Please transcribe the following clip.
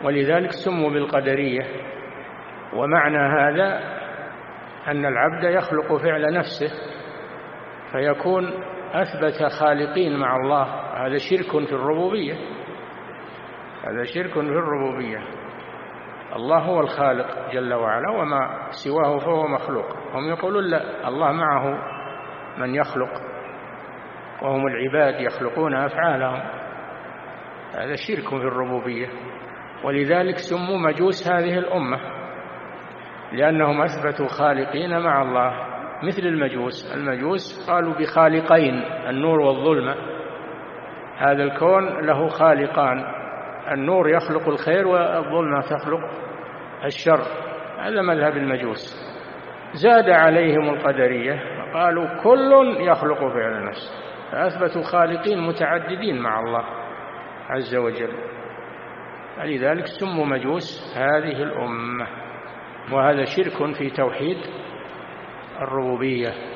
ولذلك سموا بالقدرية. ومعنى هذا أن العبد يخلق فعل نفسه فيكون أثبت خالقين مع الله، هذا شرك في الربوبية، هذا شرك في الربوبية. الله هو الخالق جل وعلا، وما سواه فهو مخلوق. هم يقولون لا، الله معه من يخلق وهم العباد يخلقون أفعالهم، هذا شرك في الربوبية. ولذلك سموا مجوس هذه الأمة، لأنهم أثبتوا خالقين مع الله مثل المجوس. المجوس قالوا بخالقين، النور والظلمة، هذا الكون له خالقان، النور يخلق الخير والظلمة تخلق الشر، هذا مذهب المجوس. زاد عليهم القدرية قالوا كل يخلق فعل نفسه، فأثبتوا خالقين متعددين مع الله عز وجل، لذلك سموا مجوس هذه الأمة. وهذا شرك في توحيد الربوبية.